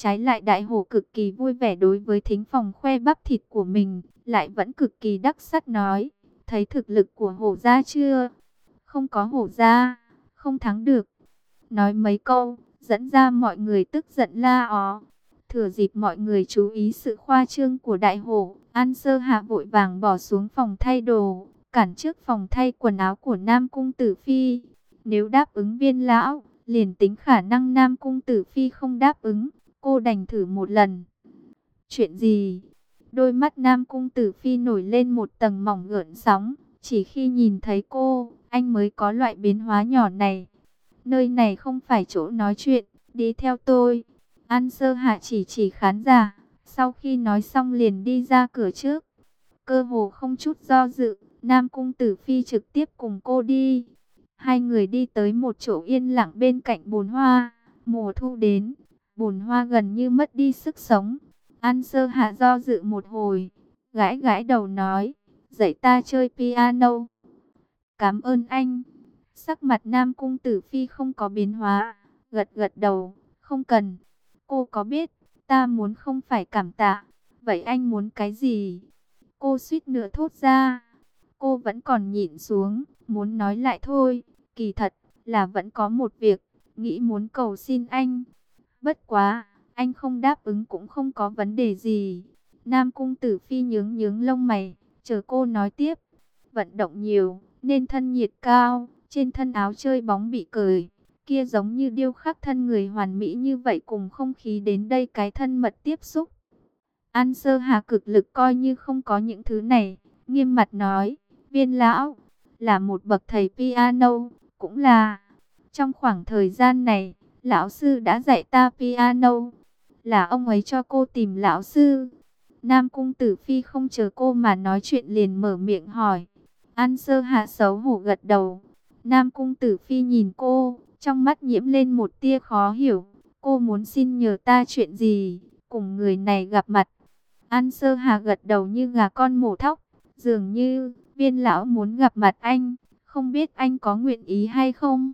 Trái lại đại hổ cực kỳ vui vẻ đối với thính phòng khoe bắp thịt của mình, lại vẫn cực kỳ đắc sắt nói, thấy thực lực của hổ gia chưa? Không có hổ gia, không thắng được. Nói mấy câu, dẫn ra mọi người tức giận la ó. Thừa dịp mọi người chú ý sự khoa trương của đại hổ, An Sơ Hạ vội vàng bỏ xuống phòng thay đồ, cản trước phòng thay quần áo của Nam Cung Tử Phi. Nếu đáp ứng Viên lão, liền tính khả năng Nam Cung Tử Phi không đáp ứng, cô đành thử một lần. Chuyện gì? Đôi mắt Nam Cung Tử Phi nổi lên một tầng mỏng gợn sóng, chỉ khi nhìn thấy cô, anh mới có loại biến hóa nhỏ này. Nơi này không phải chỗ nói chuyện, đi theo tôi. An Sơ Hạ chỉ khán giả, sau khi nói xong liền đi ra cửa trước. Cơ hồ không chút do dự, Nam Cung Tử Phi trực tiếp cùng cô đi. Hai người đi tới một chỗ yên lặng bên cạnh bồn hoa. Mùa thu đến, bồn hoa gần như mất đi sức sống. An Sơ Hạ do dự một hồi, gãi gãi đầu nói, dạy ta chơi piano. Cảm ơn anh. Sắc mặt Nam Cung Tử Phi không có biến hóa, gật gật đầu, không cần. Cô có biết, ta muốn không phải cảm tạ, vậy anh muốn cái gì? Cô suýt nữa thốt ra. Cô vẫn còn nhịn xuống, muốn nói lại thôi, kỳ thật là vẫn có một việc, nghĩ muốn cầu xin anh. Bất quá, anh không đáp ứng cũng không có vấn đề gì. Nam Cung Tử Phi nhướng nhướng lông mày, chờ cô nói tiếp. Vận động nhiều, nên thân nhiệt cao, trên thân áo chơi bóng bị cởi. Kia giống như điêu khắc thân người hoàn mỹ như vậy cùng không khí đến đây cái thân mật tiếp xúc. An Sơ Hà cực lực coi như không có những thứ này, nghiêm mặt nói, Viên lão, là một bậc thầy piano, cũng là. Trong khoảng thời gian này, lão sư đã dạy ta piano. Là ông ấy cho cô tìm lão sư. Nam Cung Tử Phi không chờ cô mà nói chuyện liền mở miệng hỏi. An Sơ Hạ xấu hổ gật đầu. Nam Cung Tử Phi nhìn cô, trong mắt nhiễm lên một tia khó hiểu. Cô muốn xin nhờ ta chuyện gì? Cùng người này gặp mặt. An Sơ Hạ gật đầu như gà con mổ thóc. Dường như, Viên lão muốn gặp mặt anh. Không biết anh có nguyện ý hay không?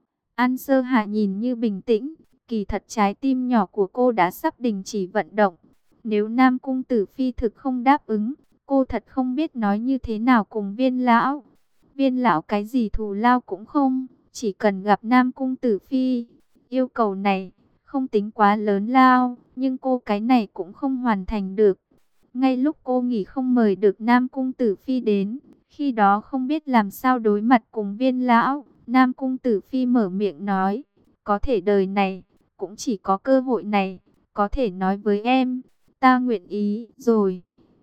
An Sơ Hạ nhìn như bình tĩnh. Kỳ thật trái tim nhỏ của cô đã sắp đình chỉ vận động. Nếu Nam Cung Tử Phi thực không đáp ứng, cô thật không biết nói như thế nào cùng Viên lão. Viên lão cái gì thù lao cũng không, chỉ cần gặp Nam Cung Tử Phi. Yêu cầu này không tính quá lớn lao, nhưng cô cái này cũng không hoàn thành được. Ngay lúc cô nghỉ không mời được Nam Cung Tử Phi đến, khi đó không biết làm sao đối mặt cùng Viên lão, Nam Cung Tử Phi mở miệng nói, có thể đời này cũng chỉ có cơ hội này, có thể nói với em, ta nguyện ý rồi.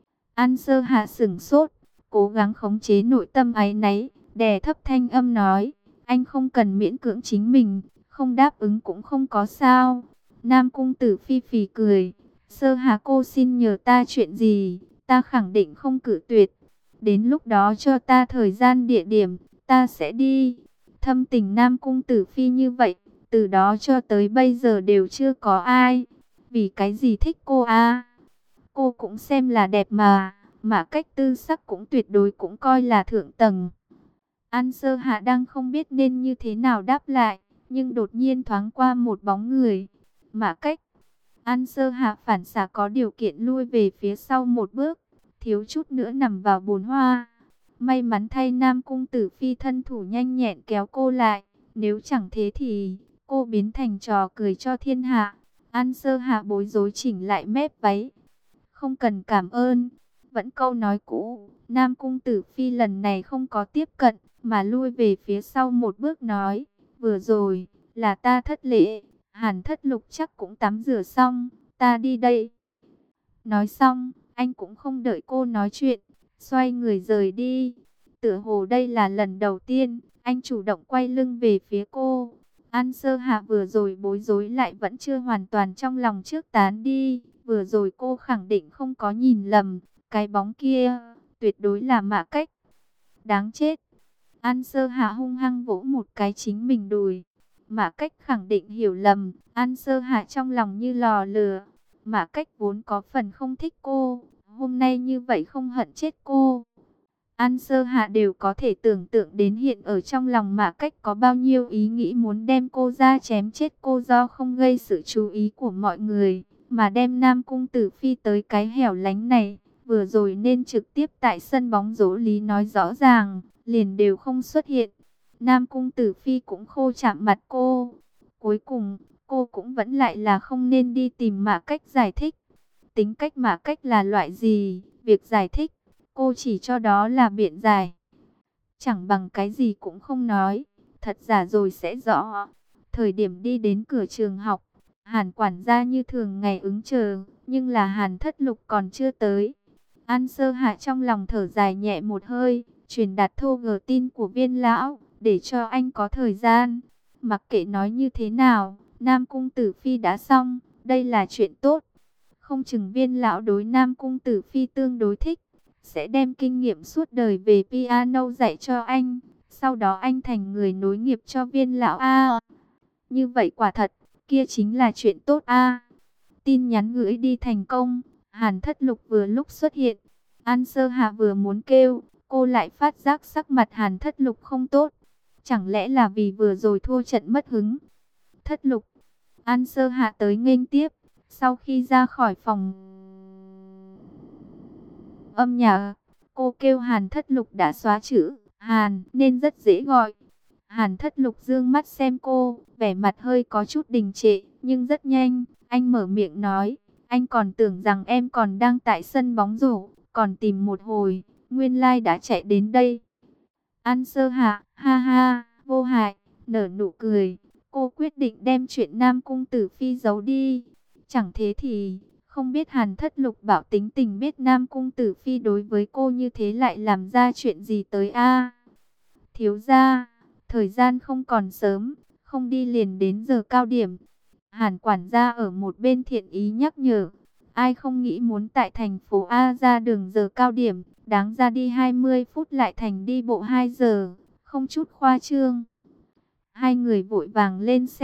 An Sơ Hạ sửng sốt, cố gắng khống chế nội tâm áy náy, đè thấp thanh âm nói, anh không cần miễn cưỡng chính mình, không đáp ứng cũng không có sao. Nam Cung Tử Phi phì cười, Sơ Hạ cô xin nhờ ta chuyện gì, ta khẳng định không cự tuyệt. Đến lúc đó cho ta thời gian địa điểm, ta sẽ đi. Thâm tình Nam Cung Tử Phi như vậy, từ đó cho tới bây giờ đều chưa có ai. Vì cái gì thích cô à? Cô cũng xem là đẹp mà cách tư sắc cũng tuyệt đối cũng coi là thượng tầng. An Sơ Hạ đang không biết nên như thế nào đáp lại, nhưng đột nhiên thoáng qua một bóng người. Mà cách, An Sơ Hạ phản xạ có điều kiện lui về phía sau một bước, thiếu chút nữa nằm vào bồn hoa. May mắn thay Nam Cung Tử Phi thân thủ nhanh nhẹn kéo cô lại, nếu chẳng thế thì cô biến thành trò cười cho thiên hạ. An Sơ Hạ bối rối chỉnh lại mép váy. Không cần cảm ơn. Vẫn câu nói cũ, Nam Cung Tử Phi lần này không có tiếp cận, mà lui về phía sau một bước nói, vừa rồi, là ta thất lễ, Hàn Thất Lục chắc cũng tắm rửa xong, ta đi đây. Nói xong, anh cũng không đợi cô nói chuyện, xoay người rời đi. Tựa hồ đây là lần đầu tiên, anh chủ động quay lưng về phía cô. An Sơ Hạ vừa rồi bối rối lại vẫn chưa hoàn toàn trong lòng trước tán đi. Vừa rồi cô khẳng định không có nhìn lầm, cái bóng kia tuyệt đối là Mã Cách. Đáng chết. An Sơ Hạ hung hăng vỗ một cái chính mình đùi. Mã Cách khẳng định hiểu lầm, An Sơ Hạ trong lòng như lò lửa. Mã Cách vốn có phần không thích cô, hôm nay như vậy không hận chết cô. An Sơ Hạ đều có thể tưởng tượng đến hiện ở trong lòng Mã Cách có bao nhiêu ý nghĩ muốn đem cô ra chém chết cô do không gây sự chú ý của mọi người. mà đem Nam Cung Tử Phi tới cái hẻo lánh này. Vừa rồi nên trực tiếp tại sân bóng rổ lý nói rõ ràng, liền đều không xuất hiện. Nam Cung Tử Phi cũng khô chạm mặt cô. Cuối cùng, cô cũng vẫn lại là không nên đi tìm Mã Cách giải thích. Tính cách Mã Cách là loại gì, việc giải thích, cô chỉ cho đó là biện giải. Chẳng bằng cái gì cũng không nói, thật giả rồi sẽ rõ. Thời điểm đi đến cửa trường học, Hàn quản gia như thường ngày ứng chờ, nhưng là Hàn Thất Lục còn chưa tới. An Sơ Hạ trong lòng thở dài nhẹ một hơi, truyền đạt thô gờ tin của Viên lão, để cho anh có thời gian. Mặc kệ nói như thế nào, Nam Cung Tử Phi đã xong, đây là chuyện tốt. Không chừng Viên lão đối Nam Cung Tử Phi tương đối thích, sẽ đem kinh nghiệm suốt đời về piano dạy cho anh. Sau đó anh thành người nối nghiệp cho Viên lão a. Như vậy quả thật, kia chính là chuyện tốt a. Tin nhắn gửi đi thành công, Hàn Thất Lục vừa lúc xuất hiện. An Sơ Hạ vừa muốn kêu, cô lại phát giác sắc mặt Hàn Thất Lục không tốt. Chẳng lẽ là vì vừa rồi thua trận mất hứng? Thất Lục, An Sơ Hạ tới nghênh tiếp. Sau khi ra khỏi phòng âm nhạc, cô kêu Hàn Thất Lục đã xóa chữ Hàn nên rất dễ gọi. Hàn Thất Lục dương mắt xem cô, vẻ mặt hơi có chút đình trệ, nhưng rất nhanh, anh mở miệng nói, anh còn tưởng rằng em còn đang tại sân bóng rổ, còn tìm một hồi, nguyên lai đã chạy đến đây. An Sơ Hạ, ha ha, vô hại, nở nụ cười, cô quyết định đem chuyện Nam Cung Tử Phi giấu đi. Chẳng thế thì, không biết Hàn Thất Lục bảo tính tình biết Nam Cung Tử Phi đối với cô như thế lại làm ra chuyện gì tới a? Thiếu gia, thời gian không còn sớm, không đi liền đến giờ cao điểm. Hàn quản gia ở một bên thiện ý nhắc nhở, ai không nghĩ muốn tại thành phố A ra đường giờ cao điểm, đáng ra đi 20 phút lại thành đi bộ 2 giờ, không chút khoa trương. Hai người vội vàng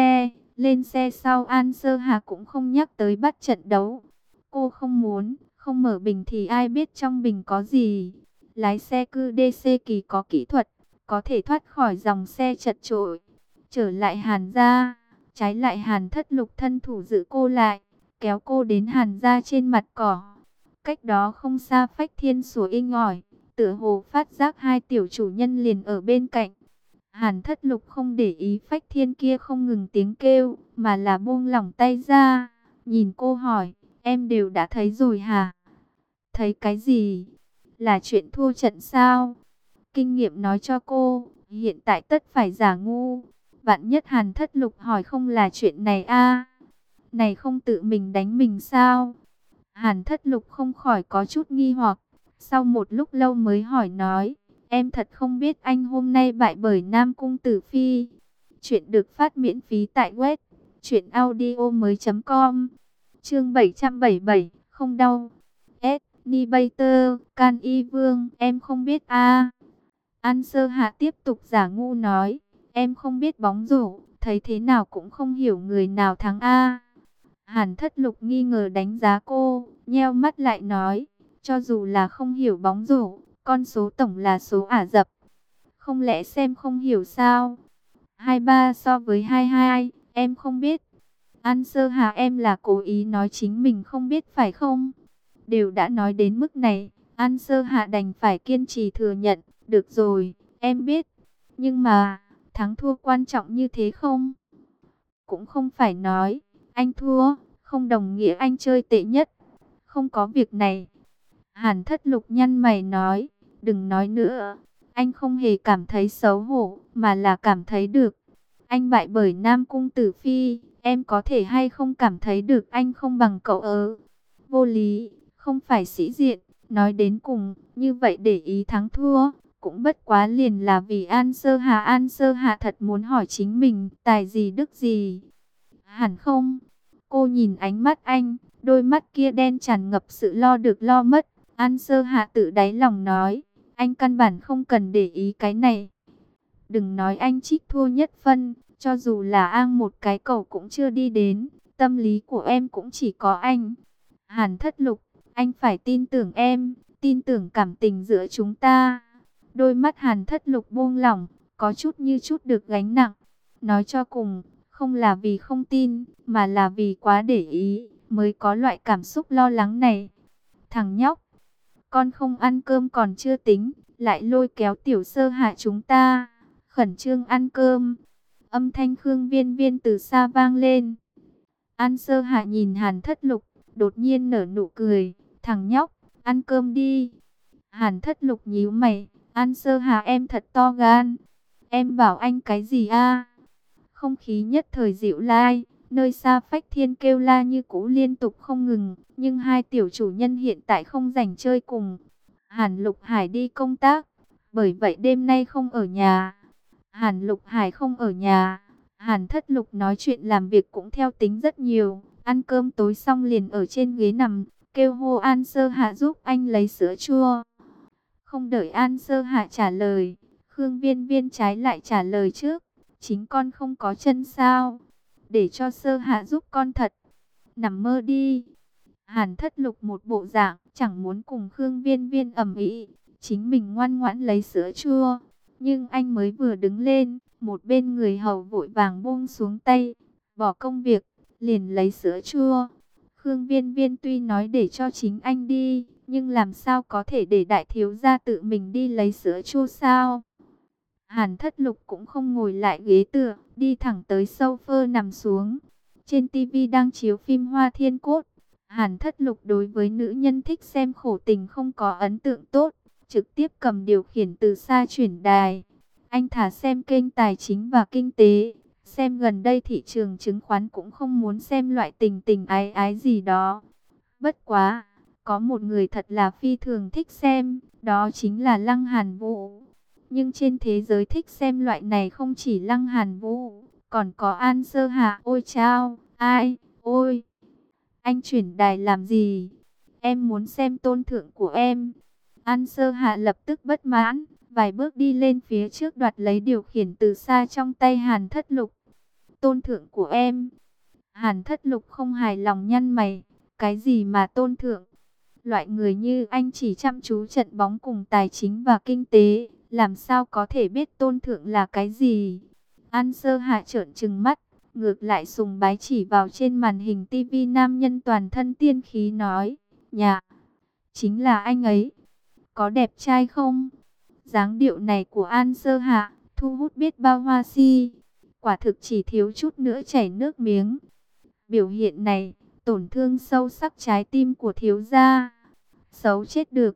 lên xe sau An Sơ Hà cũng không nhắc tới bắt trận đấu. Cô không muốn, không mở bình thì ai biết trong bình có gì. Lái xe cư DC kỳ có kỹ thuật, có thể thoát khỏi dòng xe chật chội. Trở lại Hàn gia, trái lại Hàn Thất Lục thân thủ giữ cô lại, kéo cô đến Hàn gia trên mặt cỏ. Cách đó không xa Phách Thiên sủa inh ỏi, tựa hồ phát giác hai tiểu chủ nhân liền ở bên cạnh. Hàn Thất Lục không để ý Phách Thiên kia không ngừng tiếng kêu, mà là buông lỏng tay ra, nhìn cô hỏi, em đều đã thấy rồi hả? Thấy cái gì? Là chuyện thua trận sao? Kinh nghiệm nói cho cô, hiện tại tất phải giả ngu. Vạn nhất Hàn Thất Lục hỏi không là chuyện này a, này không tự mình đánh mình sao? Hàn Thất Lục không khỏi có chút nghi hoặc, sau một lúc lâu mới hỏi nói, em thật không biết anh hôm nay bại bởi Nam Cung Tử Phi. Chuyện được phát miễn phí tại web truyệnaudiomoi.com. Chương 777, không đau. Nibater, Can Y Vương, em không biết a. An Sơ Hạ tiếp tục giả ngu nói, em không biết bóng rổ, thấy thế nào cũng không hiểu người nào thắng a. Hàn Thất Lục nghi ngờ đánh giá cô, nheo mắt lại nói, cho dù là không hiểu bóng rổ, con số tổng là số Ả Rập. Không lẽ xem không hiểu sao? 23 so với 22, em không biết. An Sơ Hà, em là cố ý nói chính mình không biết phải không? Đều đã nói đến mức này, An Sơ Hạ đành phải kiên trì thừa nhận, được rồi, em biết. Nhưng mà, thắng thua quan trọng như thế không? Cũng không phải nói, anh thua, không đồng nghĩa anh chơi tệ nhất. Không có việc này. Hàn Thất Lục nhăn mày nói, đừng nói nữa. Anh không hề cảm thấy xấu hổ, mà là cảm thấy được. Anh bại bởi Nam Cung Tử Phi, em có thể hay không cảm thấy được anh không bằng cậu ớ. Vô lý, không phải sĩ diện, nói đến cùng, như vậy để ý thắng thua, cũng bất quá liền là vì An Sơ Hà. An Sơ Hà thật muốn hỏi chính mình, tài gì đức gì? Hẳn không? Cô nhìn ánh mắt anh, đôi mắt kia đen tràn ngập sự lo được lo mất. An Sơ Hạ tự đáy lòng nói, anh căn bản không cần để ý cái này. Đừng nói anh trích thua nhất phân, cho dù là ang một cái cầu cũng chưa đi đến, tâm lý của em cũng chỉ có anh. Hàn Thất Lục, anh phải tin tưởng em, tin tưởng cảm tình giữa chúng ta. Đôi mắt Hàn Thất Lục buông lỏng, có chút như chút được gánh nặng. Nói cho cùng, không là vì không tin, mà là vì quá để ý. mới có loại cảm xúc lo lắng này. Thằng nhóc, con không ăn cơm còn chưa tính, lại lôi kéo Tiểu Sơ Hạ chúng ta khẩn trương ăn cơm. Âm thanh Khương Viên Viên từ xa vang lên. An Sơ Hạ nhìn Hàn Thất Lục, đột nhiên nở nụ cười. Thằng nhóc, ăn cơm đi. Hàn Thất Lục nhíu mày. An Sơ Hạ em thật to gan. Em bảo anh cái gì a? Không khí nhất thời dịu lai. Nơi xa Phách Thiên kêu la như cũ liên tục không ngừng. Nhưng hai tiểu chủ nhân hiện tại không rảnh chơi cùng. Hàn Lục Hải đi công tác. Bởi vậy đêm nay không ở nhà. Hàn Lục Hải không ở nhà. Hàn Thất Lục nói chuyện làm việc cũng theo tính rất nhiều. Ăn cơm tối xong liền ở trên ghế nằm, kêu hô An Sơ Hạ giúp anh lấy sữa chua. Không đợi An Sơ Hạ trả lời, Khương Viên Viên trái lại trả lời trước. Chính con không có chân sao? Để cho Sơ Hạ giúp con thật. Nằm mơ đi. Hàn Thất Lục một bộ dạng chẳng muốn cùng Khương Viên Viên ầm ĩ, chính mình ngoan ngoãn lấy sữa chua. Nhưng anh mới vừa đứng lên, một bên người hầu vội vàng buông xuống tay, bỏ công việc, liền lấy sữa chua. Khương Viên Viên tuy nói để cho chính anh đi, nhưng làm sao có thể để đại thiếu gia tự mình đi lấy sữa chua sao? Hàn Thất Lục cũng không ngồi lại ghế tựa, đi thẳng tới sofa nằm xuống. Trên tivi đang chiếu phim Hoa Thiên Cốt. Hàn Thất Lục đối với nữ nhân thích xem khổ tình không có ấn tượng tốt, trực tiếp cầm điều khiển từ xa chuyển đài. Anh thả xem kênh tài chính và kinh tế, xem gần đây thị trường chứng khoán, cũng không muốn xem loại tình tình ái ái gì đó. Bất quá, có một người thật là phi thường thích xem, đó chính là Lăng Hàn Vũ. Nhưng trên thế giới thích xem loại này không chỉ Lăng Hàn Vũ, còn có An Sơ Hạ. Ôi chao, ai, ôi, anh chuyển đài làm gì? Em muốn xem tôn thượng của em. An Sơ Hạ lập tức bất mãn, vài bước đi lên phía trước đoạt lấy điều khiển từ xa trong tay Hàn Thất Lục. Tôn thượng của em. Hàn Thất Lục không hài lòng nhăn mày. Cái gì mà tôn thượng? Loại người như anh chỉ chăm chú trận bóng cùng tài chính và kinh tế, làm sao có thể biết tôn thượng là cái gì? An Sơ Hạ trợn trừng mắt, ngược lại sùng bái chỉ vào trên màn hình tivi nam nhân toàn thân tiên khí nói, nhà, chính là anh ấy. Có đẹp trai không? Dáng điệu này của An Sơ Hạ thu hút biết bao hoa si, quả thực chỉ thiếu chút nữa chảy nước miếng. Biểu hiện này tổn thương sâu sắc trái tim của thiếu gia. Xấu chết được.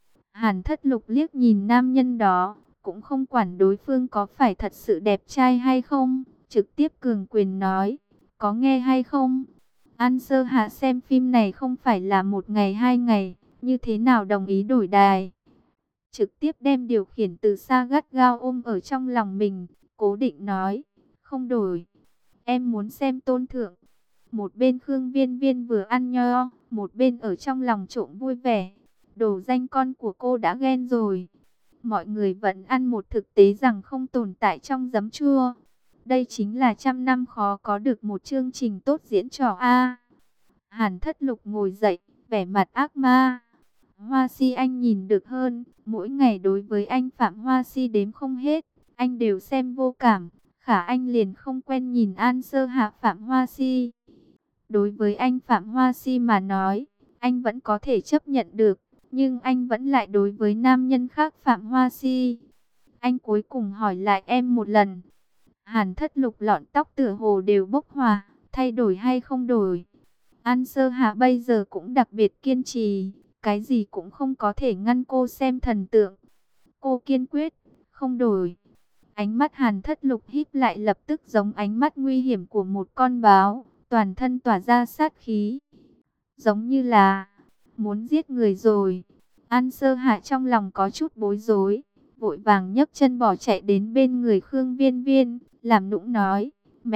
Hàn Thất Lục liếc nhìn nam nhân đó, cũng không quản đối phương có phải thật sự đẹp trai hay không, trực tiếp cường quyền nói, có nghe hay không? An Sơ Hạ xem phim này không phải là một ngày hai ngày, như thế nào đồng ý đổi đài? Trực tiếp đem điều khiển từ xa gắt gao ôm ở trong lòng mình, cố định nói, không đổi, em muốn xem tôn thượng. Một bên Khương Viên Viên vừa ăn nho, một bên ở trong lòng trộm vui vẻ. Đồ danh con của cô đã ghen rồi. Mọi người vẫn ăn một thực tế rằng không tồn tại trong giấm chua. Đây chính là trăm năm khó có được một chương trình tốt diễn trò A. Hàn Thất Lục ngồi dậy, vẻ mặt ác ma. Hoa Si anh nhìn được hơn, mỗi ngày đối với anh Phạm Hoa Si đếm không hết, anh đều xem vô cảm. Khả anh liền không quen nhìn An Sơ Hạ Phạm Hoa Si. Đối với anh Phạm Hoa Si mà nói, anh vẫn có thể chấp nhận được, nhưng anh vẫn lại đối với nam nhân khác Phạm Hoa Si. Anh cuối cùng hỏi lại em một lần. Hàn Thất Lục lọn tóc tựa hồ đều bốc hỏa, thay đổi hay không đổi. An Sơ Hạ bây giờ cũng đặc biệt kiên trì, cái gì cũng không có thể ngăn cô xem thần tượng. Cô kiên quyết, không đổi. Ánh mắt Hàn Thất Lục híp lại lập tức giống ánh mắt nguy hiểm của một con báo, toàn thân tỏa ra sát khí. Giống như là muốn giết người rồi. An Sơ Hạ trong lòng có chút bối rối, vội vàng nhấc chân bỏ chạy đến bên người Khương Viên Viên, làm nũng nói,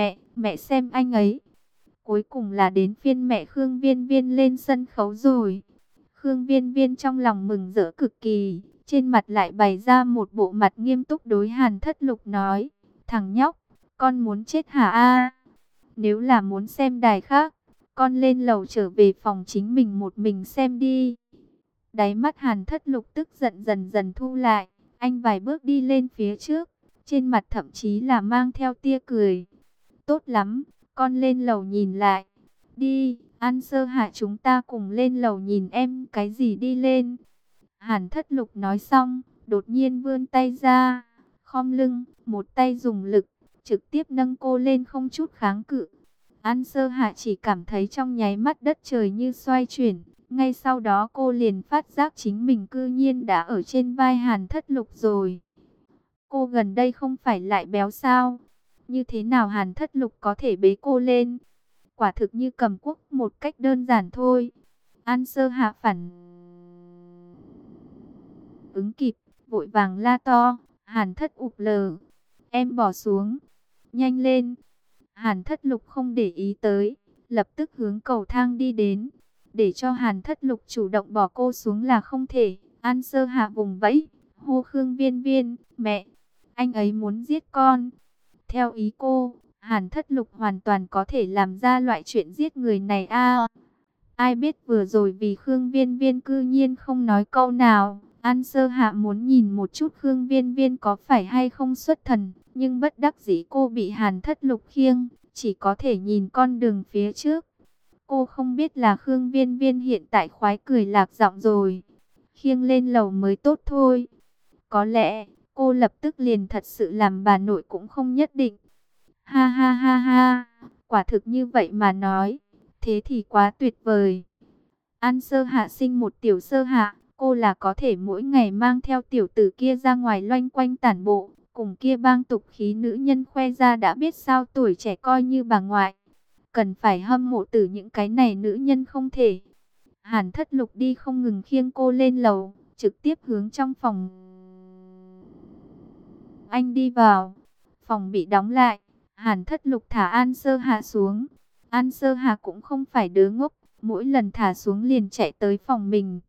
mẹ xem anh ấy. Cuối cùng là đến phiên mẹ Khương Viên Viên lên sân khấu rồi. Khương Viên Viên trong lòng mừng rỡ cực kỳ, trên mặt lại bày ra một bộ mặt nghiêm túc đối Hàn Thất Lục nói, thằng nhóc, con muốn chết hả a? Nếu là muốn xem đài khác, con lên lầu trở về phòng chính mình một mình xem đi. Đáy mắt Hàn Thất Lục tức giận dần dần thu lại, anh vài bước đi lên phía trước, trên mặt thậm chí là mang theo tia cười. Tốt lắm, con lên lầu nhìn lại. Đi, An Sơ Hạ, chúng ta cùng lên lầu nhìn em. Cái gì đi lên? Hàn Thất Lục nói xong, đột nhiên vươn tay ra, khom lưng, một tay dùng lực, trực tiếp nâng cô lên không chút kháng cự. An Sơ Hạ chỉ cảm thấy trong nháy mắt đất trời như xoay chuyển. Ngay sau đó cô liền phát giác chính mình cư nhiên đã ở trên vai Hàn Thất Lục rồi. Cô gần đây không phải lại béo sao? Như thế nào Hàn Thất Lục có thể bế cô lên? Quả thực như cầm cuốc một cách đơn giản thôi. An Sơ Hạ phản ứng kịp, vội vàng la to, Hàn Thất ụp lờ, em bỏ xuống, nhanh lên. Hàn Thất Lục không để ý tới, lập tức hướng cầu thang đi đến. Để cho Hàn Thất Lục chủ động bỏ cô xuống là không thể. An Sơ Hạ vùng vẫy, hô Khương Viên Viên, mẹ, anh ấy muốn giết con. Theo ý cô, Hàn Thất Lục hoàn toàn có thể làm ra loại chuyện giết người này a. Ai biết vừa rồi vì Khương Viên Viên cư nhiên không nói câu nào. An Sơ Hạ muốn nhìn một chút Khương Viên Viên có phải hay không xuất thần, nhưng bất đắc dĩ cô bị Hàn Thất Lục khiêng, chỉ có thể nhìn con đường phía trước. Cô không biết là Khương Viên Viên hiện tại khoái cười lạc giọng rồi, khiêng lên lầu mới tốt thôi. Có lẽ cô lập tức liền thật sự làm bà nội cũng không nhất định. Ha ha ha ha, quả thực như vậy mà nói, thế thì quá tuyệt vời. An Sơ Hạ sinh một tiểu Sơ Hạ, cô là có thể mỗi ngày mang theo tiểu tử kia ra ngoài loanh quanh tản bộ, cùng kia bang tục khí nữ nhân khoe ra đã biết sao tuổi trẻ coi như bà ngoại. Cần phải hâm mộ từ những cái này nữ nhân không thể. Hàn Thất Lục đi không ngừng khiêng cô lên lầu, trực tiếp hướng trong phòng. Anh đi vào, phòng bị đóng lại, Hàn Thất Lục thả An Sơ Hạ xuống. An Sơ Hạ cũng không phải đứa ngốc, mỗi lần thả xuống liền chạy tới phòng mình.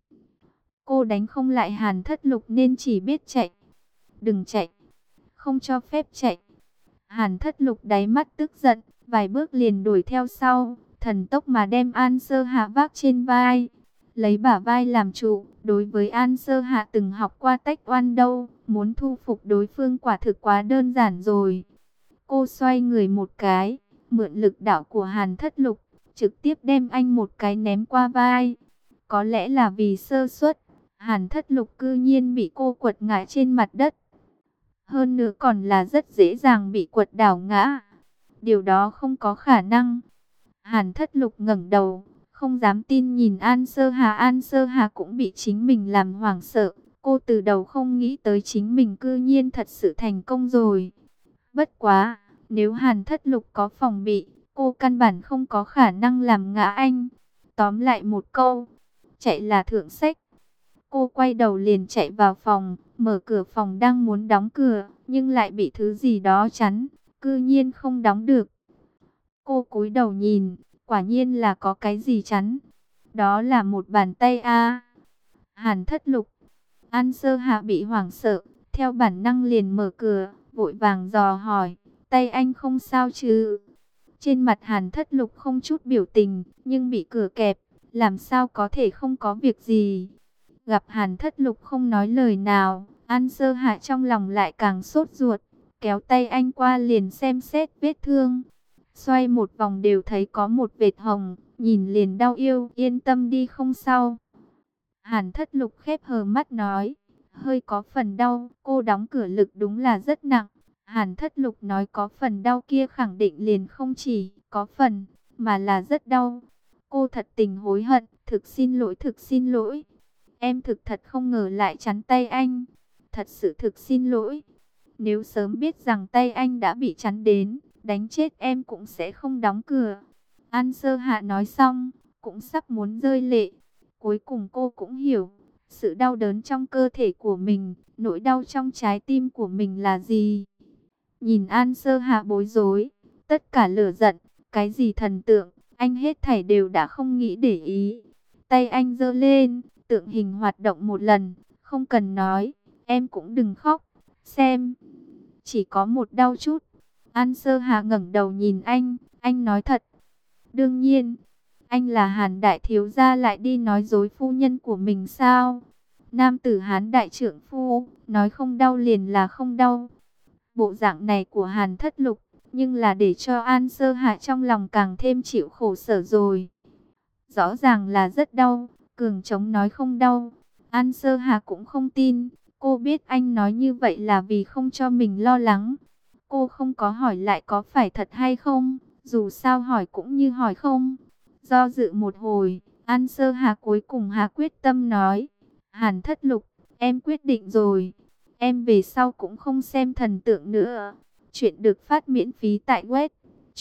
Cô đánh không lại Hàn Thất Lục nên chỉ biết chạy. Đừng chạy, không cho phép chạy. Hàn Thất Lục đáy mắt tức giận, vài bước liền đuổi theo sau, thần tốc mà đem An Sơ Hạ vác trên vai. Lấy bả vai làm trụ, đối với An Sơ Hạ từng học qua taekwondo, muốn thu phục đối phương quả thực quá đơn giản rồi. Cô xoay người một cái, mượn lực đạo của Hàn Thất Lục, trực tiếp đem anh một cái ném qua vai. Có lẽ là vì sơ suất, Hàn Thất Lục cư nhiên bị cô quật ngã trên mặt đất. Hơn nữa còn là rất dễ dàng bị quật đảo ngã. Điều đó không có khả năng. Hàn Thất Lục ngẩng đầu, không dám tin nhìn An Sơ Hà. An Sơ Hà cũng bị chính mình làm hoảng sợ. Cô từ đầu không nghĩ tới chính mình cư nhiên thật sự thành công rồi. Bất quá, nếu Hàn Thất Lục có phòng bị, cô căn bản không có khả năng làm ngã anh. Tóm lại một câu, chạy là thượng sách. Cô quay đầu liền chạy vào phòng, mở cửa phòng đang muốn đóng cửa, nhưng lại bị thứ gì đó chắn, cư nhiên không đóng được. Cô cúi đầu nhìn, quả nhiên là có cái gì chắn. Đó là một bàn tay a. Hàn Thất Lục. An Sơ Hạ bị hoảng sợ, theo bản năng liền mở cửa, vội vàng dò hỏi, tay anh không sao chứ? Trên mặt Hàn Thất Lục không chút biểu tình, nhưng bị cửa kẹp, làm sao có thể không có việc gì? Gặp Hàn Thất Lục không nói lời nào, An Sơ Hạ trong lòng lại càng sốt ruột, kéo tay anh qua liền xem xét vết thương. Xoay một vòng đều thấy có một vệt hồng, nhìn liền đau yêu, yên tâm đi không sao. Hàn Thất Lục khép hờ mắt nói, hơi có phần đau, cô đóng cửa lực đúng là rất nặng. Hàn Thất Lục nói có phần đau kia khẳng định liền không chỉ có phần, mà là rất đau. Cô thật tình hối hận, thực xin lỗi. Em thực thật không ngờ lại chắn tay anh. Thật sự thực xin lỗi. Nếu sớm biết rằng tay anh đã bị chắn đến, đánh chết em cũng sẽ không đóng cửa. An Sơ Hạ nói xong, cũng sắp muốn rơi lệ. Cuối cùng cô cũng hiểu, sự đau đớn trong cơ thể của mình, nỗi đau trong trái tim của mình là gì. Nhìn An Sơ Hạ bối rối, tất cả lửa giận, cái gì thần tượng, anh hết thảy đều đã không nghĩ để ý. Tay anh giơ lên, tượng hình hoạt động một lần, không cần nói, em cũng đừng khóc, xem, chỉ có một đau chút. An Sơ Hạ ngẩng đầu nhìn anh nói thật. Đương nhiên, anh là Hàn đại thiếu gia lại đi nói dối phu nhân của mình sao? Nam tử Hán đại trưởng phu, nói không đau liền là không đau. Bộ dạng này của Hàn Thất Lục, nhưng là để cho An Sơ Hạ trong lòng càng thêm chịu khổ sở rồi. rõ ràng là rất đau. Cường trống nói không đau. An Sơ Hà cũng không tin. Cô biết anh nói như vậy là vì không cho mình lo lắng. Cô không có hỏi lại có phải thật hay không. Dù sao hỏi cũng như hỏi không. Do dự một hồi, An Sơ Hà cuối cùng hạ quyết tâm nói. Hàn Thất Lục, em quyết định rồi. Em về sau cũng không xem thần tượng nữa. Chuyện được phát miễn phí tại web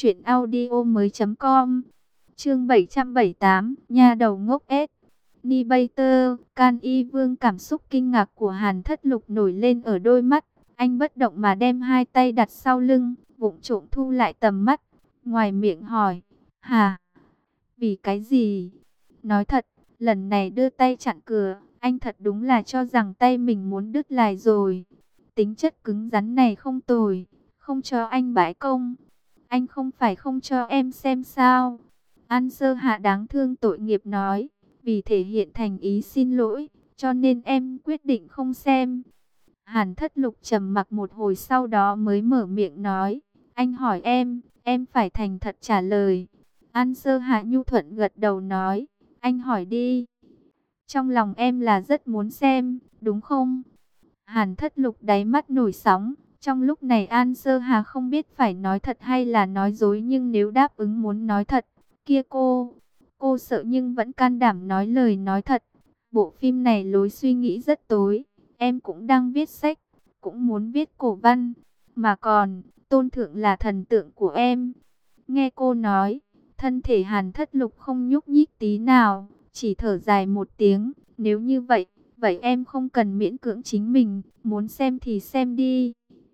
truyệnaudiomoi.com. Chương 778, nhà đầu ngốc S. Nibater, Can Y Vương. Cảm xúc kinh ngạc của Hàn Thất Lục nổi lên ở đôi mắt. Anh bất động mà đem hai tay đặt sau lưng, vụng trộm thu lại tầm mắt. Ngoài miệng hỏi, hả? Vì cái gì? Nói thật, lần này đưa tay chặn cửa, anh thật đúng là cho rằng tay mình muốn đứt lìa rồi. Tính chất cứng rắn này không tồi, không cho anh bãi công. Anh không phải không cho em xem sao? An Sơ Hạ đáng thương tội nghiệp nói, vì thể hiện thành ý xin lỗi, cho nên em quyết định không xem. Hàn Thất Lục trầm mặc một hồi sau đó mới mở miệng nói, anh hỏi em phải thành thật trả lời. An Sơ Hạ nhu thuận gật đầu nói, anh hỏi đi. Trong lòng em là rất muốn xem, đúng không? Hàn Thất Lục đáy mắt nổi sóng. Trong lúc này An Sơ Hà không biết phải nói thật hay là nói dối, nhưng nếu đáp ứng muốn nói thật, kia cô sợ nhưng vẫn can đảm nói lời nói thật. Bộ phim này lối suy nghĩ rất tối, em cũng đang viết sách, cũng muốn viết cổ văn, mà còn Tôn Thượng là thần tượng của em. Nghe cô nói, thân thể Hàn Thất Lục không nhúc nhích tí nào, chỉ thở dài một tiếng, nếu như vậy, vậy em không cần miễn cưỡng chính mình, muốn xem thì xem đi.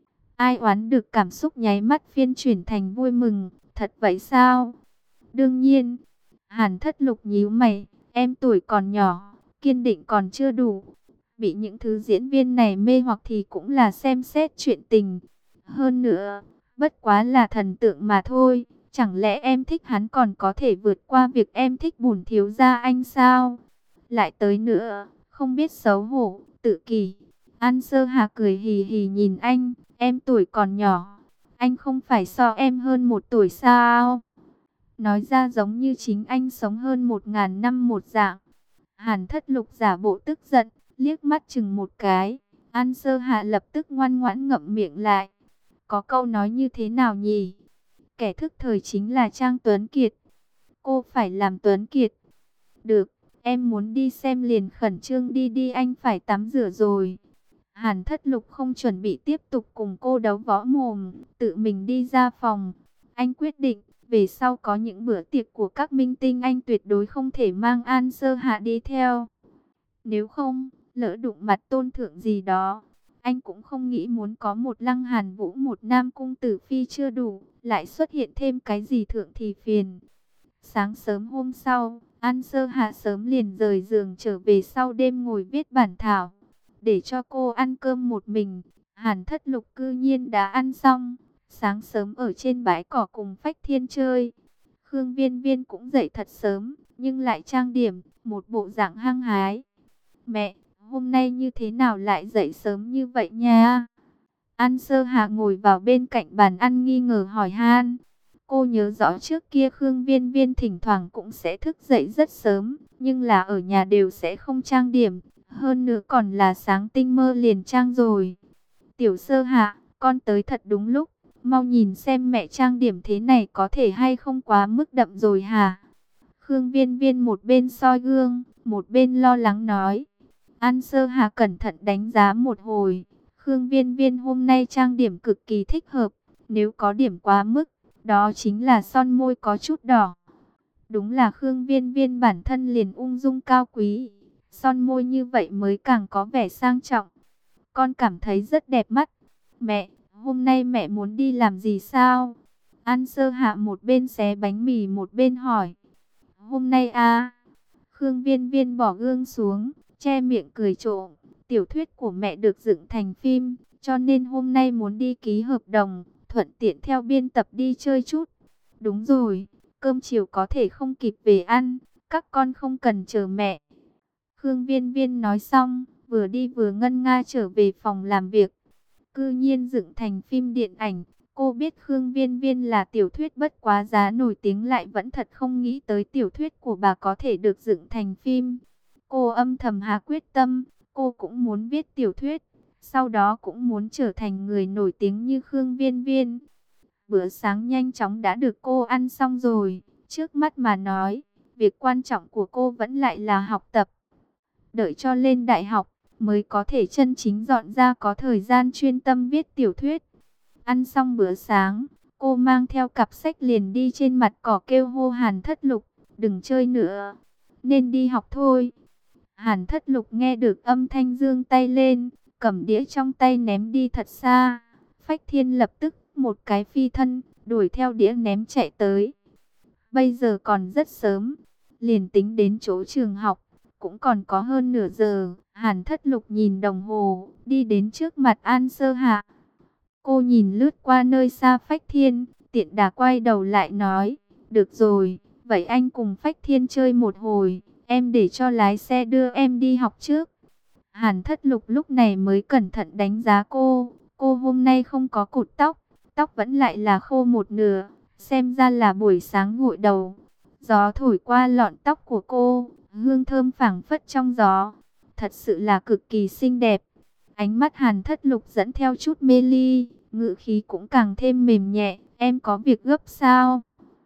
Ai oán được, cảm xúc nháy mắt phiên chuyển thành vui mừng, thật vậy sao? Đương nhiên. Hàn Thất Lục nhíu mày, em tuổi còn nhỏ, kiên định còn chưa đủ. Bị những thứ diễn viên này mê hoặc thì cũng là xem xét chuyện tình. Hơn nữa, bất quá là thần tượng mà thôi. Chẳng lẽ em thích hắn còn có thể vượt qua việc em thích bổn thiếu gia anh sao? Lại tới nữa, không biết xấu hổ, tự kỷ. An Sơ Hà cười hì hì nhìn anh, em tuổi còn nhỏ, anh không phải so em hơn 1 tuổi sao? Nói ra giống như chính anh sống hơn 1000 năm một dạng. Hàn Thất Lục giả bộ tức giận, liếc mắt chừng một cái. An Sơ Hạ lập tức ngoan ngoãn ngậm miệng lại. Có câu nói như thế nào nhỉ? Kẻ thức thời chính là Trang Tuấn Kiệt. Cô phải làm Tuấn Kiệt. Được, em muốn đi xem liền khẩn trương đi đi, anh phải tắm rửa rồi. Hàn Thất Lục không chuẩn bị tiếp tục cùng cô đấu võ mồm, tự mình đi ra phòng. Anh quyết định, về sau có những bữa tiệc của các minh tinh anh tuyệt đối không thể mang An Sơ Hạ đi theo. Nếu không, lỡ đụng mặt Tôn Thượng gì đó, anh cũng không nghĩ muốn có một Lăng Hàn Vũ, một Nam Cung Tử Phi chưa đủ, lại xuất hiện thêm cái gì thượng thì phiền. Sáng sớm hôm sau, An Sơ Hạ sớm liền rời giường trở về, sau đêm ngồi viết bản thảo. Để cho cô ăn cơm một mình, Hàn Thất Lục cư nhiên đã ăn xong. Sáng sớm ở trên bãi cỏ cùng Phách Thiên chơi. Khương Viên Viên cũng dậy thật sớm, nhưng lại trang điểm, một bộ dạng hăng hái. Mẹ, hôm nay như thế nào lại dậy sớm như vậy nha? An Sơ Hạ ngồi vào bên cạnh bàn ăn nghi ngờ hỏi han. Cô nhớ rõ trước kia Khương Viên Viên thỉnh thoảng cũng sẽ thức dậy rất sớm, nhưng là ở nhà đều sẽ không trang điểm. Hơn nữa còn là sáng tinh mơ liền trang rồi. Tiểu Sơ Hạ, con tới thật đúng lúc. Mau nhìn xem mẹ trang điểm thế này có thể hay không quá mức đậm rồi hả? Khương Viên Viên một bên soi gương, một bên lo lắng nói. An Sơ Hà cẩn thận đánh giá một hồi. Khương Viên Viên hôm nay trang điểm cực kỳ thích hợp. Nếu có điểm quá mức, đó chính là son môi có chút đỏ. Đúng là Khương Viên Viên bản thân liền ung dung cao quý. Son môi như vậy mới càng có vẻ sang trọng. Con cảm thấy rất đẹp mắt. Mẹ, hôm nay mẹ muốn đi làm gì sao? An Sơ Hạ một bên xé bánh mì một bên hỏi. Hôm nay à? Khương Viên Viên bỏ gương xuống, che miệng cười trộm. Tiểu thuyết của mẹ được dựng thành phim, cho nên hôm nay muốn đi ký hợp đồng, thuận tiện theo biên tập đi chơi chút. Đúng rồi, cơm chiều có thể không kịp về ăn, các con không cần chờ mẹ. Khương Viên Viên nói xong, vừa đi vừa ngân nga trở về phòng làm việc. Cư nhiên dựng thành phim điện ảnh, Cô biết Khương Viên Viên là tiểu thuyết bất quá giá nổi tiếng, lại vẫn thật không nghĩ tới tiểu thuyết của bà có thể được dựng thành phim. Cô âm thầm hạ quyết tâm, cô cũng muốn viết tiểu thuyết, sau đó cũng muốn trở thành người nổi tiếng như Khương Viên Viên. Bữa sáng nhanh chóng đã được cô ăn xong rồi, trước mắt mà nói, việc quan trọng của cô vẫn lại là học tập. Đợi cho lên đại học, mới có thể chân chính dọn ra có thời gian chuyên tâm viết tiểu thuyết. Ăn xong bữa sáng, cô mang theo cặp sách liền đi trên mặt cỏ kêu hô Hàn Thất Lục, đừng chơi nữa, nên đi học thôi. Hàn Thất Lục nghe được âm thanh giương tay lên, cầm đĩa trong tay ném đi thật xa. Phách Thiên lập tức một cái phi thân, đuổi theo đĩa ném chạy tới. Bây giờ còn rất sớm, liền tính đến chỗ trường học, cũng còn có hơn nửa giờ. Hàn Thất Lục nhìn đồng hồ, đi đến trước mặt An Sơ Hạ. Cô nhìn lướt qua nơi xa Phách Thiên, tiện đà quay đầu lại nói, được rồi, vậy anh cùng Phách Thiên chơi một hồi, em để cho lái xe đưa em đi học trước. Hàn Thất Lục lúc này mới cẩn thận đánh giá cô hôm nay không có cột tóc, tóc vẫn lại là khô một nửa, xem ra là buổi sáng gội đầu. Gió thổi qua lọn tóc của cô, hương thơm phảng phất trong gió, thật sự là cực kỳ xinh đẹp. Ánh mắt Hàn Thất Lục dẫn theo chút mê ly, ngữ khí cũng càng thêm mềm nhẹ, em có việc gấp sao?